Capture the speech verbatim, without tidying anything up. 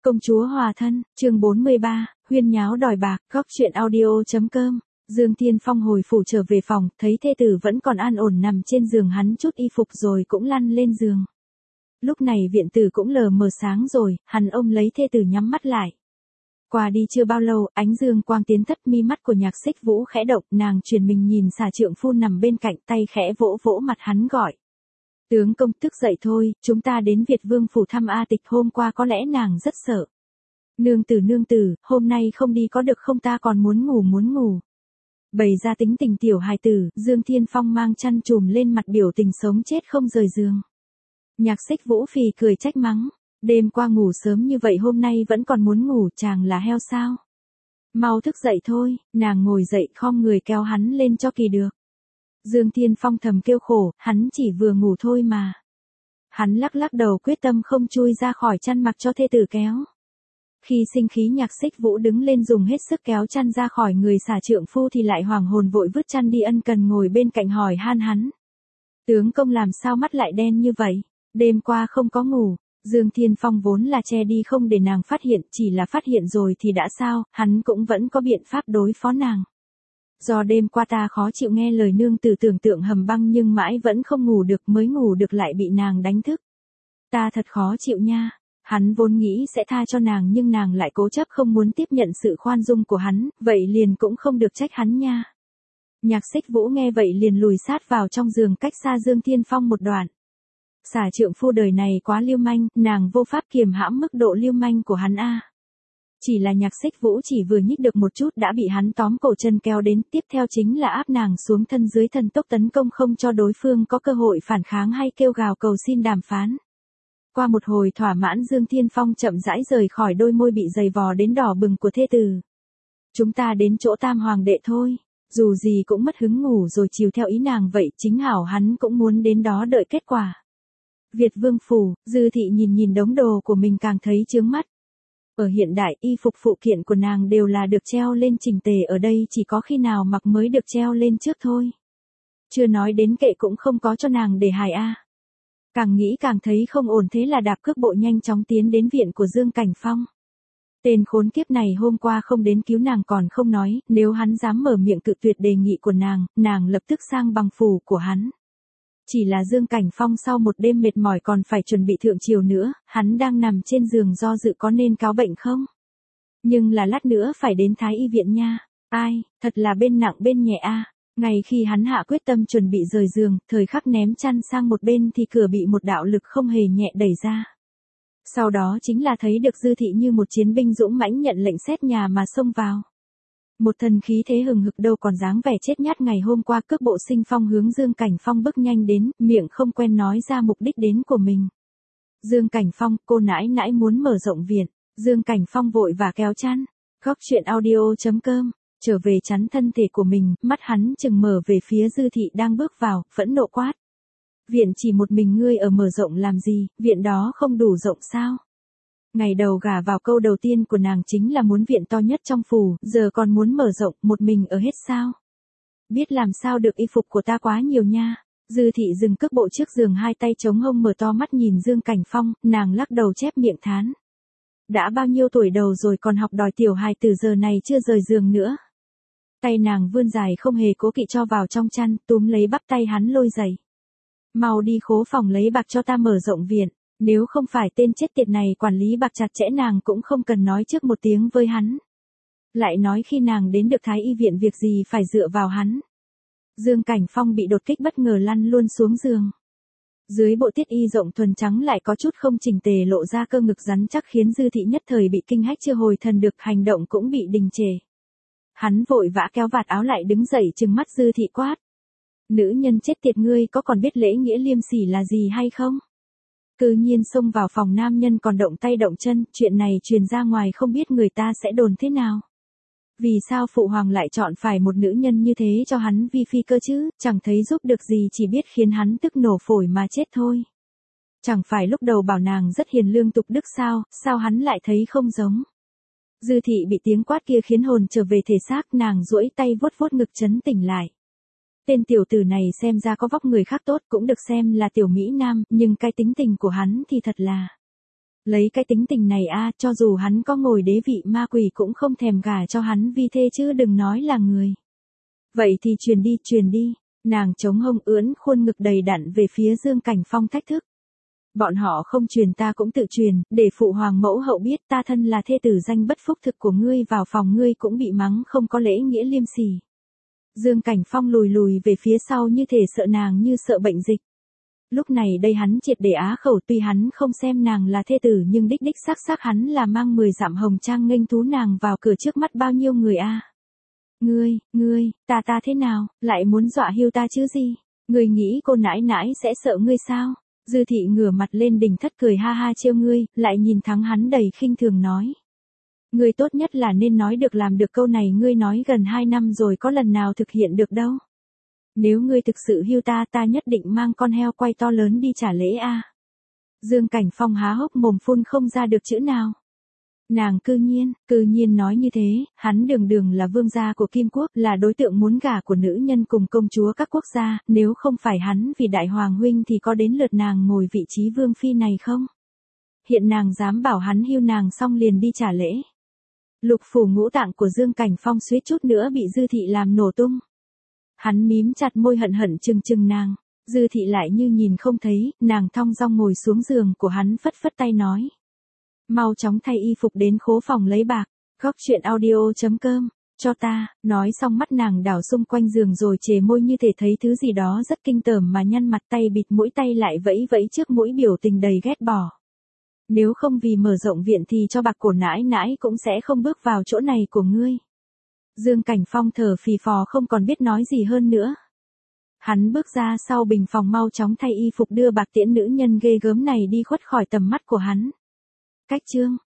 Công chúa hòa thân, chương bốn mươi ba, huyên nháo đòi bạc, góc chuyện audio.com. Dương Thiên Phong hồi phủ trở về phòng, thấy thê tử vẫn còn an ổn nằm trên giường, hắn chút y phục rồi cũng lăn lên giường. Lúc này viện tử cũng lờ mờ sáng rồi, hắn ôm lấy thê tử nhắm mắt lại. Qua đi chưa bao lâu, ánh dương quang tiến thất, mi mắt của Nhạc Xích Vũ khẽ động, nàng chuyển mình nhìn xà trượng phu nằm bên cạnh, tay khẽ vỗ vỗ mặt hắn gọi. Tướng công, thức dậy thôi, chúng ta đến Việt Vương phủ thăm A Tịch, hôm qua có lẽ nàng rất sợ. Nương tử nương tử, hôm nay không đi có được không, ta còn muốn ngủ muốn ngủ. Bày ra tính tình tiểu hài tử, Dương Thiên Phong mang chăn trùm lên mặt, biểu tình sống chết không rời giường. Nhạc Xích Vũ phì cười trách mắng, đêm qua ngủ sớm như vậy hôm nay vẫn còn muốn ngủ, chàng là heo sao? Mau thức dậy thôi, nàng ngồi dậy khom người kéo hắn lên cho kỳ được. Dương Thiên Phong thầm kêu khổ, hắn chỉ vừa ngủ thôi mà. Hắn lắc lắc đầu quyết tâm không chui ra khỏi chăn mặc cho thê tử kéo. Khi sinh khí Nhạc Xích Vũ đứng lên dùng hết sức kéo chăn ra khỏi người xà trượng phu thì lại hoàng hồn vội vứt chăn đi, ân cần ngồi bên cạnh hỏi han hắn. Tướng công làm sao mắt lại đen như vậy, đêm qua không có ngủ. Dương Thiên Phong vốn là che đi không để nàng phát hiện, chỉ là phát hiện rồi thì đã sao, hắn cũng vẫn có biện pháp đối phó nàng. Do đêm qua ta khó chịu nghe lời nương tử tưởng tượng hầm băng nhưng mãi vẫn không ngủ được, mới ngủ được lại bị nàng đánh thức. Ta thật khó chịu nha. Hắn vốn nghĩ sẽ tha cho nàng nhưng nàng lại cố chấp không muốn tiếp nhận sự khoan dung của hắn, vậy liền cũng không được trách hắn nha. Nhạc Xích Vũ nghe vậy liền lùi sát vào trong giường, cách xa Dương Thiên Phong một đoạn. Xà trượng phu đời này quá lưu manh, nàng vô pháp kiềm hãm mức độ lưu manh của hắn a. Chỉ là Nhạc Xích Vũ chỉ vừa nhích được một chút đã bị hắn tóm cổ chân kéo đến, tiếp theo chính là áp nàng xuống thân dưới thần tốc tấn công, không cho đối phương có cơ hội phản kháng hay kêu gào cầu xin đàm phán. Qua một hồi thỏa mãn, Dương Thiên Phong chậm rãi rời khỏi đôi môi bị dày vò đến đỏ bừng của thê tử. Chúng ta đến chỗ Tam Hoàng đệ thôi, dù gì cũng mất hứng ngủ rồi, chiều theo ý nàng vậy, chính hảo hắn cũng muốn đến đó đợi kết quả. Việt Vương phủ, Dư thị nhìn nhìn đống đồ của mình càng thấy chướng mắt. Ở hiện đại, y phục phụ kiện của nàng đều là được treo lên chỉnh tề, ở đây chỉ có khi nào mặc mới được treo lên trước thôi. Chưa nói đến kệ cũng không có cho nàng để hài a. Càng nghĩ càng thấy không ổn, thế là đạp cước bộ nhanh chóng tiến đến viện của Dương Cảnh Phong. Tên khốn kiếp này hôm qua không đến cứu nàng còn không nói, nếu hắn dám mở miệng cự tuyệt đề nghị của nàng, nàng lập tức sang bằng phủ của hắn. Chỉ là Dương Cảnh Phong sau một đêm mệt mỏi còn phải chuẩn bị thượng triều nữa, hắn đang nằm trên giường do dự có nên cáo bệnh không? Nhưng là lát nữa phải đến Thái y viện nha. Ai, thật là bên nặng bên nhẹ a. Ngay khi hắn hạ quyết tâm chuẩn bị rời giường, thời khắc ném chăn sang một bên thì cửa bị một đạo lực không hề nhẹ đẩy ra. Sau đó chính là thấy được Dư thị như một chiến binh dũng mãnh nhận lệnh xét nhà mà xông vào. Một thần khí thế hừng hực đâu còn dáng vẻ chết nhát ngày hôm qua, cước bộ sinh phong hướng Dương Cảnh Phong bước nhanh đến, miệng không quen nói ra mục đích đến của mình. Dương Cảnh Phong, cô nãi nãi muốn mở rộng viện. Dương Cảnh Phong vội và kéo chăn. Góc chuyện audio.com. Trở về chắn thân thể của mình, mắt hắn chừng mở về phía Dư thị đang bước vào, phẫn nộ quát. Viện chỉ một mình ngươi ở, mở rộng làm gì, viện đó không đủ rộng sao? Ngày đầu gả vào câu đầu tiên của nàng chính là muốn viện to nhất trong phủ, giờ còn muốn mở rộng, một mình ở hết sao? Biết làm sao được, y phục của ta quá nhiều nha. Dư thị dừng cước bộ trước giường, hai tay chống hông mở to mắt nhìn Dương Cảnh Phong, nàng lắc đầu chép miệng thán. Đã bao nhiêu tuổi đầu rồi còn học đòi tiểu hài từ giờ này chưa rời giường nữa. Tay nàng vươn dài không hề cố kỵ cho vào trong chăn, túm lấy bắp tay hắn lôi dậy. Mau đi khố phòng lấy bạc cho ta mở rộng viện, nếu không phải tên chết tiệt này quản lý bạc chặt chẽ nàng cũng không cần nói trước một tiếng với hắn. Lại nói khi nàng đến được Thái y viện việc gì phải dựa vào hắn. Dương Cảnh Phong bị đột kích bất ngờ lăn luôn xuống giường. Dưới bộ tiết y rộng thuần trắng lại có chút không chỉnh tề lộ ra cơ ngực rắn chắc khiến Dư thị nhất thời bị kinh hách, chưa hồi thần được, hành động cũng bị đình trệ. Hắn vội vã kéo vạt áo lại đứng dậy trừng mắt Dư thị quát. Nữ nhân chết tiệt, ngươi có còn biết lễ nghĩa liêm sỉ là gì hay không? Cư nhiên xông vào phòng nam nhân còn động tay động chân, chuyện này truyền ra ngoài không biết người ta sẽ đồn thế nào. Vì sao phụ hoàng lại chọn phải một nữ nhân như thế cho hắn vi phi cơ chứ, chẳng thấy giúp được gì, chỉ biết khiến hắn tức nổ phổi mà chết thôi. Chẳng phải lúc đầu bảo nàng rất hiền lương tục đức sao, sao hắn lại thấy không giống. Dư thị bị tiếng quát kia khiến hồn trở về thể xác, nàng duỗi tay vuốt vuốt ngực trấn tỉnh lại. Tên tiểu tử này xem ra có vóc người khác tốt, cũng được xem là tiểu mỹ nam, nhưng cái tính tình của hắn thì thật là Lấy cái tính tình này a, cho dù hắn có ngồi đế vị ma quỷ cũng không thèm gả cho hắn vi thê chứ đừng nói là người. Vậy thì truyền đi, truyền đi. Nàng chống hông ưỡn khuôn ngực đầy đặn về phía Dương Cảnh Phong thách thức. Bọn họ không truyền ta cũng tự truyền, để phụ hoàng mẫu hậu biết ta thân là thê tử danh bất phúc thực của ngươi, vào phòng ngươi cũng bị mắng không có lễ nghĩa liêm sỉ. Dương Cảnh Phong lùi lùi về phía sau như thể sợ nàng như sợ bệnh dịch. Lúc này đây hắn triệt để á khẩu, tuy hắn không xem nàng là thê tử nhưng đích đích xác xác hắn là mang mười dặm hồng trang nghênh thú nàng vào cửa trước mắt bao nhiêu người a. Ngươi, ngươi, ta ta thế nào, lại muốn dọa hiu ta chứ gì? Ngươi nghĩ cô nãi nãi sẽ sợ ngươi sao? Dư thị ngửa mặt lên đỉnh thất cười ha ha trêu ngươi, lại nhìn thắng hắn đầy khinh thường nói. Ngươi tốt nhất là nên nói được làm được, câu này ngươi nói gần hai năm rồi có lần nào thực hiện được đâu. Nếu ngươi thực sự hiu ta, ta nhất định mang con heo quay to lớn đi trả lễ a. Dương Cảnh Phong há hốc mồm phun không ra được chữ nào. Nàng cư nhiên, cư nhiên nói như thế, hắn đường đường là vương gia của Kim Quốc, là đối tượng muốn gả của nữ nhân cùng công chúa các quốc gia, nếu không phải hắn vì đại hoàng huynh thì có đến lượt nàng ngồi vị trí vương phi này không? Hiện nàng dám bảo hắn hiu nàng xong liền đi trả lễ. Lục phủ ngũ tạng của Dương Cảnh Phong suýt chút nữa bị Dư thị làm nổ tung. Hắn mím chặt môi hận hận chừng chừng nàng, Dư thị lại như nhìn không thấy, nàng thong dong ngồi xuống giường của hắn phất phất tay nói. Mau chóng thay y phục đến khố phòng lấy bạc, góc chuyện audio chấm com, cho ta, nói xong mắt nàng đảo xung quanh giường rồi chề môi như thể thấy thứ gì đó rất kinh tởm mà nhăn mặt, tay bịt mũi, tay lại vẫy vẫy trước mũi biểu tình đầy ghét bỏ. Nếu không vì mở rộng viện thì cho bạc cổ nãi nãi cũng sẽ không bước vào chỗ này của ngươi. Dương Cảnh Phong thở phì phò không còn biết nói gì hơn nữa. Hắn bước ra sau bình phòng mau chóng thay y phục đưa bạc tiễn nữ nhân ghê gớm này đi khuất khỏi tầm mắt của hắn. Cách chương